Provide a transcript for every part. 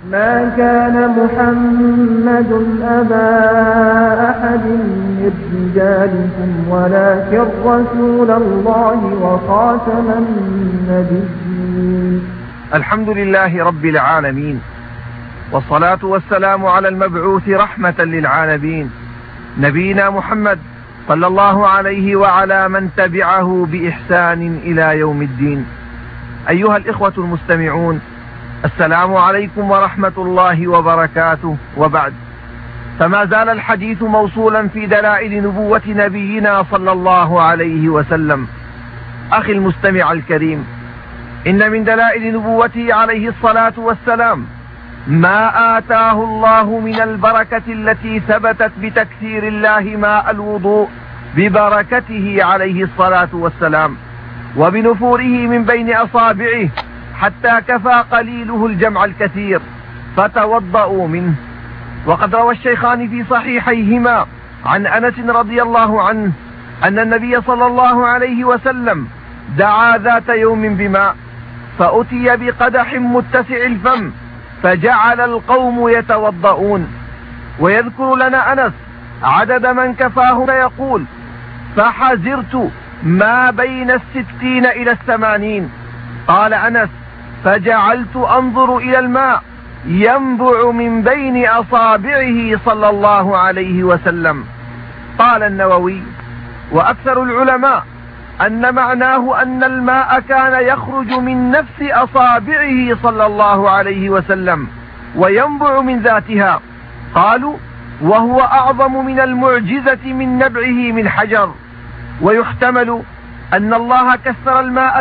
ما كان محمد أبا أحد من رجالكم ولكن رسول الله وخاتم النبيين. الحمد لله رب العالمين، والصلاة والسلام على المبعوث رحمة للعالمين نبينا محمد صلى الله عليه وعلى من تبعه بإحسان إلى يوم الدين. أيها الإخوة المستمعون، السلام عليكم ورحمة الله وبركاته. وبعد، فما زال الحديث موصولا في دلائل نبوة نبينا صلى الله عليه وسلم. أخي المستمع الكريم، إن من دلائل نبوته عليه الصلاة والسلام ما آتاه الله من البركة التي ثبتت بتكثير الله ماء الوضوء ببركته عليه الصلاة والسلام، وبنفوره من بين أصابعه حتى كفى قليله الجمع الكثير فتوضأوا منه. وقد روى الشيخان في صحيحيهما عن أنس رضي الله عنه أن النبي صلى الله عليه وسلم دعا ذات يوم بماء، فأتي بقدح متسع الفم فجعل القوم يتوضؤون. ويذكر لنا أنس عدد من كفاه فيقول: فحزرت ما بين 60 إلى 80. قال أنس: فجعلت أنظر إلى الماء ينبع من بين أصابعه صلى الله عليه وسلم. قال النووي: وأكثر العلماء أن معناه أن الماء كان يخرج من نفس أصابعه صلى الله عليه وسلم وينبع من ذاتها. قالوا: وهو أعظم من المعجزة من نبعه من حجر. ويحتمل أن الله كسر الماء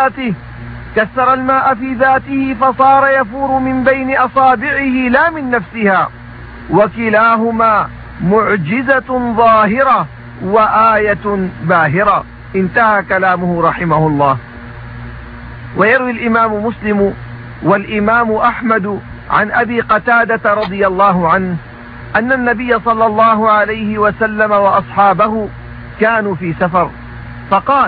في ذاته فصار يفور من بين أصابعه لا من نفسها، وكلاهما معجزة ظاهرة وآية باهرة. انتهى كلامه رحمه الله. ويروي الإمام مسلم والإمام أحمد عن أبي قتادة رضي الله عنه أن النبي صلى الله عليه وسلم وأصحابه كانوا في سفر، فقال: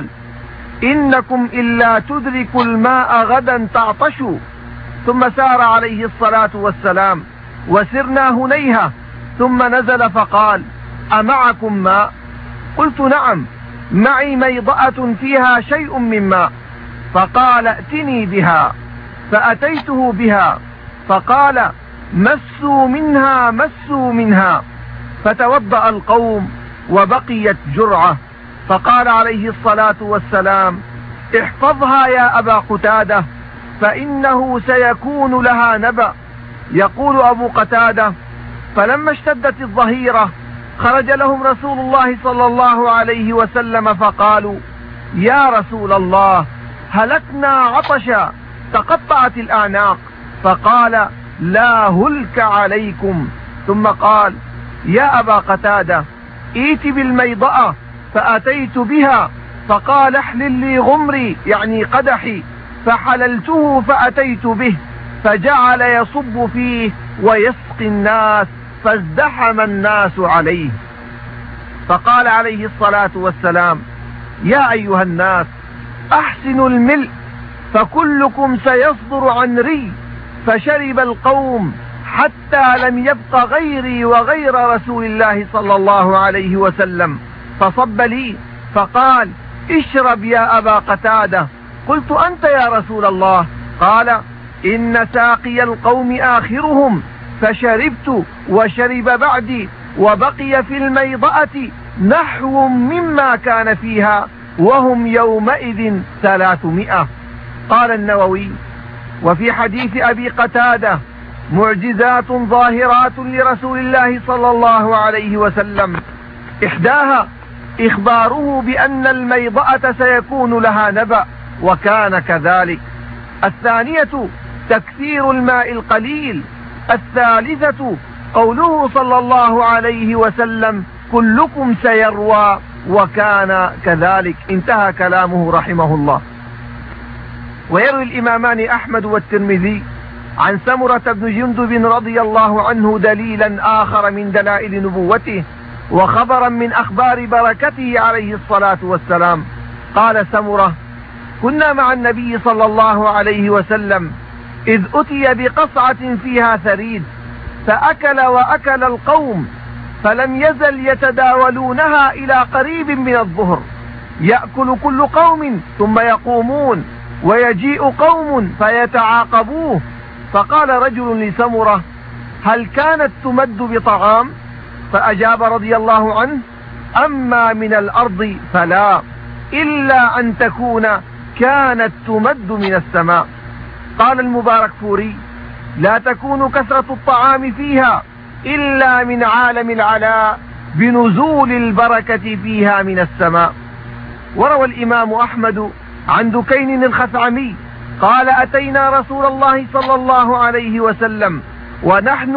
إنكم إلا تدركوا الماء غدا تعطشوا. ثم سار عليه الصلاة والسلام وسرنا هنيهة، ثم نزل فقال: أمعكم ماء؟ قلت: نعم، معي ميضأة فيها شيء من ماء. فقال: ائتني بها. فأتيته بها، فقال: مسوا منها. فتوضأ القوم وبقيت جرعة. فقال عليه الصلاة والسلام: احفظها يا أبا قتادة، فإنه سيكون لها نبأ. يقول أبو قتادة: فلما اشتدت الظهيرة خرج لهم رسول الله صلى الله عليه وسلم فقالوا: يا رسول الله، هلكنا عطشا، تقطعت الأعناق. فقال: لا هلك عليكم. ثم قال: يا أبا قتادة، ائت بالميضأة. فأتيت بها، فقال: احلل لي غمري، يعني قدحي. فحللته فأتيت به، فجعل يصب فيه ويسقي الناس، فازدحم الناس عليه. فقال عليه الصلاة والسلام: يا أيها الناس، أحسنوا الملء فكلكم سيصدر عن ري. فشرب القوم حتى لم يبق غيري وغير رسول الله صلى الله عليه وسلم، فصب لي فقال: اشرب يا أبا قتادة. قلت: أنت يا رسول الله؟ قال: إن ساقي القوم آخرهم، فشربت وشرب بعدي، وبقي في الميضأة نحو مما كان فيها، وهم يومئذ 300. قال النووي: وفي حديث أبي قتادة معجزات ظاهرات لرسول الله صلى الله عليه وسلم. إحداها إخباره بأن الميضأة سيكون لها نبأ، وكان كذلك. الثانية تكثير الماء القليل. الثالثة قوله صلى الله عليه وسلم: كلكم سيروى، وكان كذلك. انتهى كلامه رحمه الله. ويروي الإمامان أحمد والترمذي عن سمرة بن جندب رضي الله عنه دليلا آخر من دلائل نبوته وخبرا من أخبار بركته عليه الصلاة والسلام. قال سمرة: كنا مع النبي صلى الله عليه وسلم إذ أتي بقصعة فيها ثريد فأكل وأكل القوم، فلم يزل يتداولونها إلى قريب من الظهر، يأكل كل قوم ثم يقومون، ويجيء قوم فيتعاقبوه. فقال رجل لسمرة: هل كانت تمد بطعام؟ فأجاب رضي الله عنه: أما من الأرض فلا، إلا أن تكون كانت تمد من السماء. قال المباركفوري: لا تكون كثرة الطعام فيها إلا من عالم العلاء بنزول البركة فيها من السماء. وروى الإمام أحمد عن دكين الخثعمي قال: أتينا رسول الله صلى الله عليه وسلم ونحن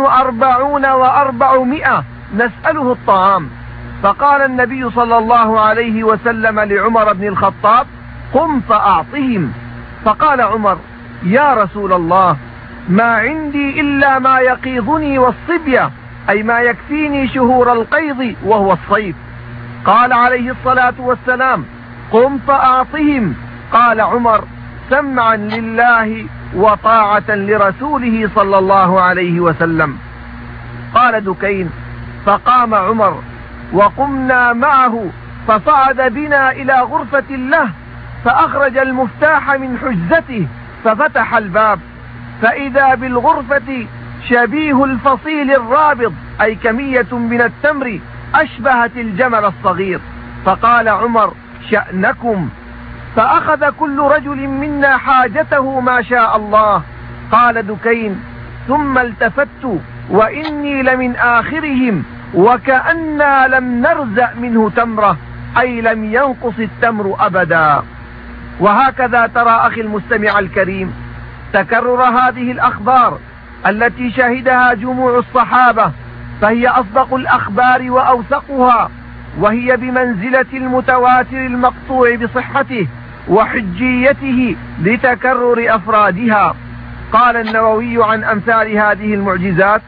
400 نسأله الطعام، فقال النبي صلى الله عليه وسلم لعمر بن الخطاب: قم فأعطهم. فقال عمر: يا رسول الله، ما عندي إلا ما يقيضني والصبية، أي ما يكفيني شهور القيض وهو الصيف. قال عليه الصلاة والسلام: قم فأعطهم. قال عمر: سمعا لله وطاعة لرسوله صلى الله عليه وسلم. قال دكين: فقام عمر وقمنا معه، فصعد بنا إلى غرفة له، فأخرج المفتاح من حجزته ففتح الباب، فإذا بالغرفة شبيه الفصيل الرابض، أي كمية من التمر أشبهت الجمل الصغير. فقال عمر: شأنكم. فأخذ كل رجل منا حاجته ما شاء الله. قال دكين: ثم التفت وإني لمن آخرهم، وكأننا لم نرزق منه تمرة، أي لم ينقص التمر أبدا. وهكذا ترى أخي المستمع الكريم تكرر هذه الأخبار التي شهدها جموع الصحابة، فهي أصدق الأخبار وأوثقها، وهي بمنزلة المتواتر المقطوع بصحته وحجيته لتكرر أفرادها. قال النووي عن أمثال هذه المعجزات: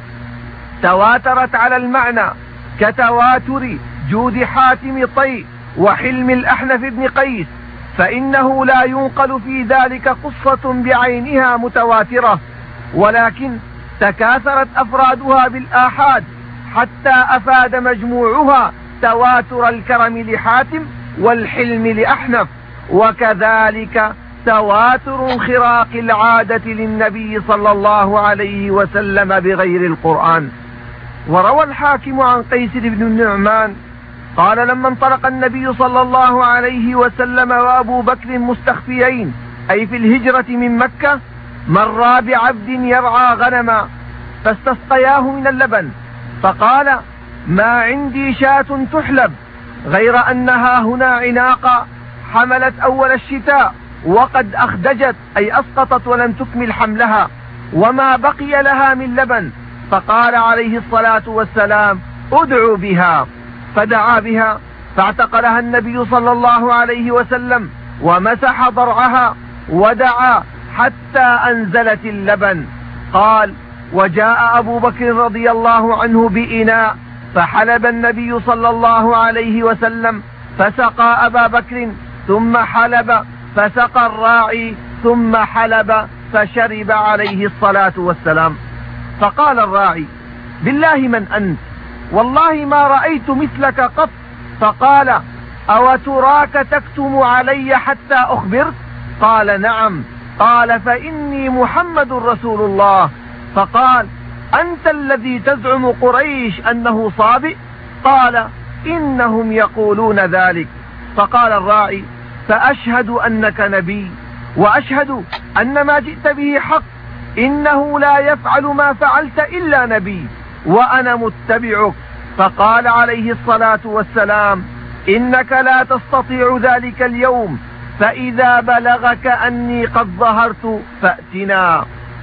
تواترت على المعنى كتواتر جود حاتم طي وحلم الأحنف بن قيس، فإنه لا ينقل في ذلك قصة بعينها متواترة، ولكن تكاثرت أفرادها بالآحاد حتى أفاد مجموعها تواتر الكرم لحاتم والحلم لأحنف، وكذلك تواتر انخراق العادة للنبي صلى الله عليه وسلم بغير القرآن. وروى الحاكم عن قيس بن النعمان قال: لما انطلق النبي صلى الله عليه وسلم وأبو بكر مستخفيين، أي في الهجرة من مكة، مرا بعبد يرعى غنما، فاستسقياه من اللبن، فقال: ما عندي شاة تحلب، غير أنها هنا عناقة حملت أول الشتاء وقد أخدجت، أي أسقطت ولم تكمل حملها، وما بقي لها من لبن. فقال عليه الصلاة والسلام: ادعوا بها. فدعا بها فاعتقلها النبي صلى الله عليه وسلم ومسح ضرعها ودعا حتى أنزلت اللبن. قال: وجاء أبو بكر رضي الله عنه بإناء، فحلب النبي صلى الله عليه وسلم، فسقى أبا بكر، ثم حلب، فسقى الراعي، ثم حلب، فشرب عليه الصلاة والسلام. فقال الراعي: بالله من أنت؟ والله ما رأيت مثلك قط. فقال: أو تراك تكتم علي حتى أخبرك؟ قال: نعم. قال: فإني محمد رسول الله. فقال: أنت الذي تزعم قريش أنه صابئ؟ قال: إنهم يقولون ذلك. فقال الراعي: فأشهد أنك نبي، وأشهد أن ما جئت به حق، إنه لا يفعل ما فعلت إلا نبي، وأنا متبعك. فقال عليه الصلاة والسلام: إنك لا تستطيع ذلك اليوم، فإذا بلغك أني قد ظهرت فأتنا.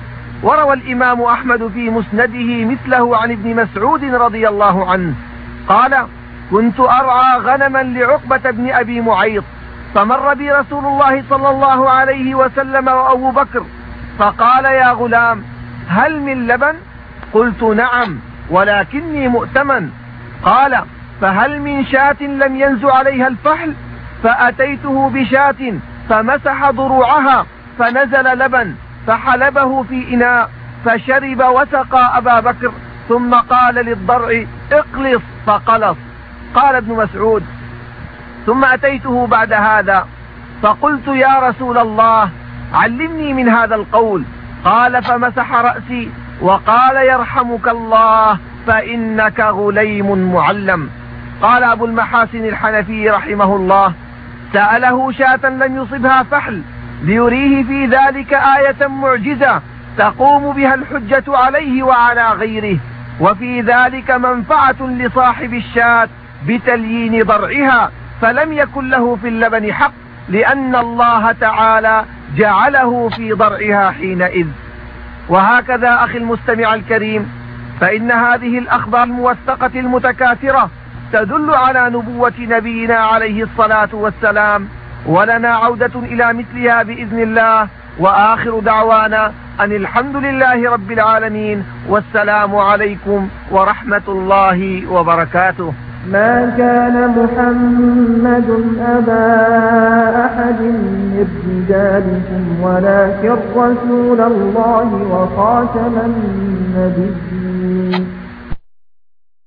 وروى الإمام أحمد في مسنده مثله عن ابن مسعود رضي الله عنه قال: كنت أرعى غنما لعقبة بن أبي معيط، فمر بي رسول الله صلى الله عليه وسلم وأبو بكر، فقال: يا غلام، هل من لبن؟ قلت: نعم، ولكني مؤتمن. قال: فهل من شاة لم ينز عليها الفحل؟ فأتيته بشاة فمسح ضروعها فنزل لبن، فحلبه في إناء فشرب وسقى أبا بكر، ثم قال للضرع اقلص فقلص. قال ابن مسعود: ثم أتيته بعد هذا فقلت: يا رسول الله علمني من هذا القول. قال: فمسح رأسي وقال: يرحمك الله فإنك غليم معلم. قال أبو المحاسن الحنفي رحمه الله: سأله شاة لم يصبها فحل ليريه في ذلك آية معجزة تقوم بها الحجة عليه وعلى غيره، وفي ذلك منفعة لصاحب الشاة بتليين ضرعها، فلم يكن له في اللبن حق لأن الله تعالى جعله في ضرعها حينئذ. وهكذا أخي المستمع الكريم، فإن هذه الأخبار الموثقة المتكاثرة تدل على نبوة نبينا عليه الصلاة والسلام، ولنا عودة إلى مثلها بإذن الله. وآخر دعوانا أن الحمد لله رب العالمين، والسلام عليكم ورحمة الله وبركاته. ما كان محمد أبا أحد من رجالكم ولكن رسول الله وخاتم النبيين.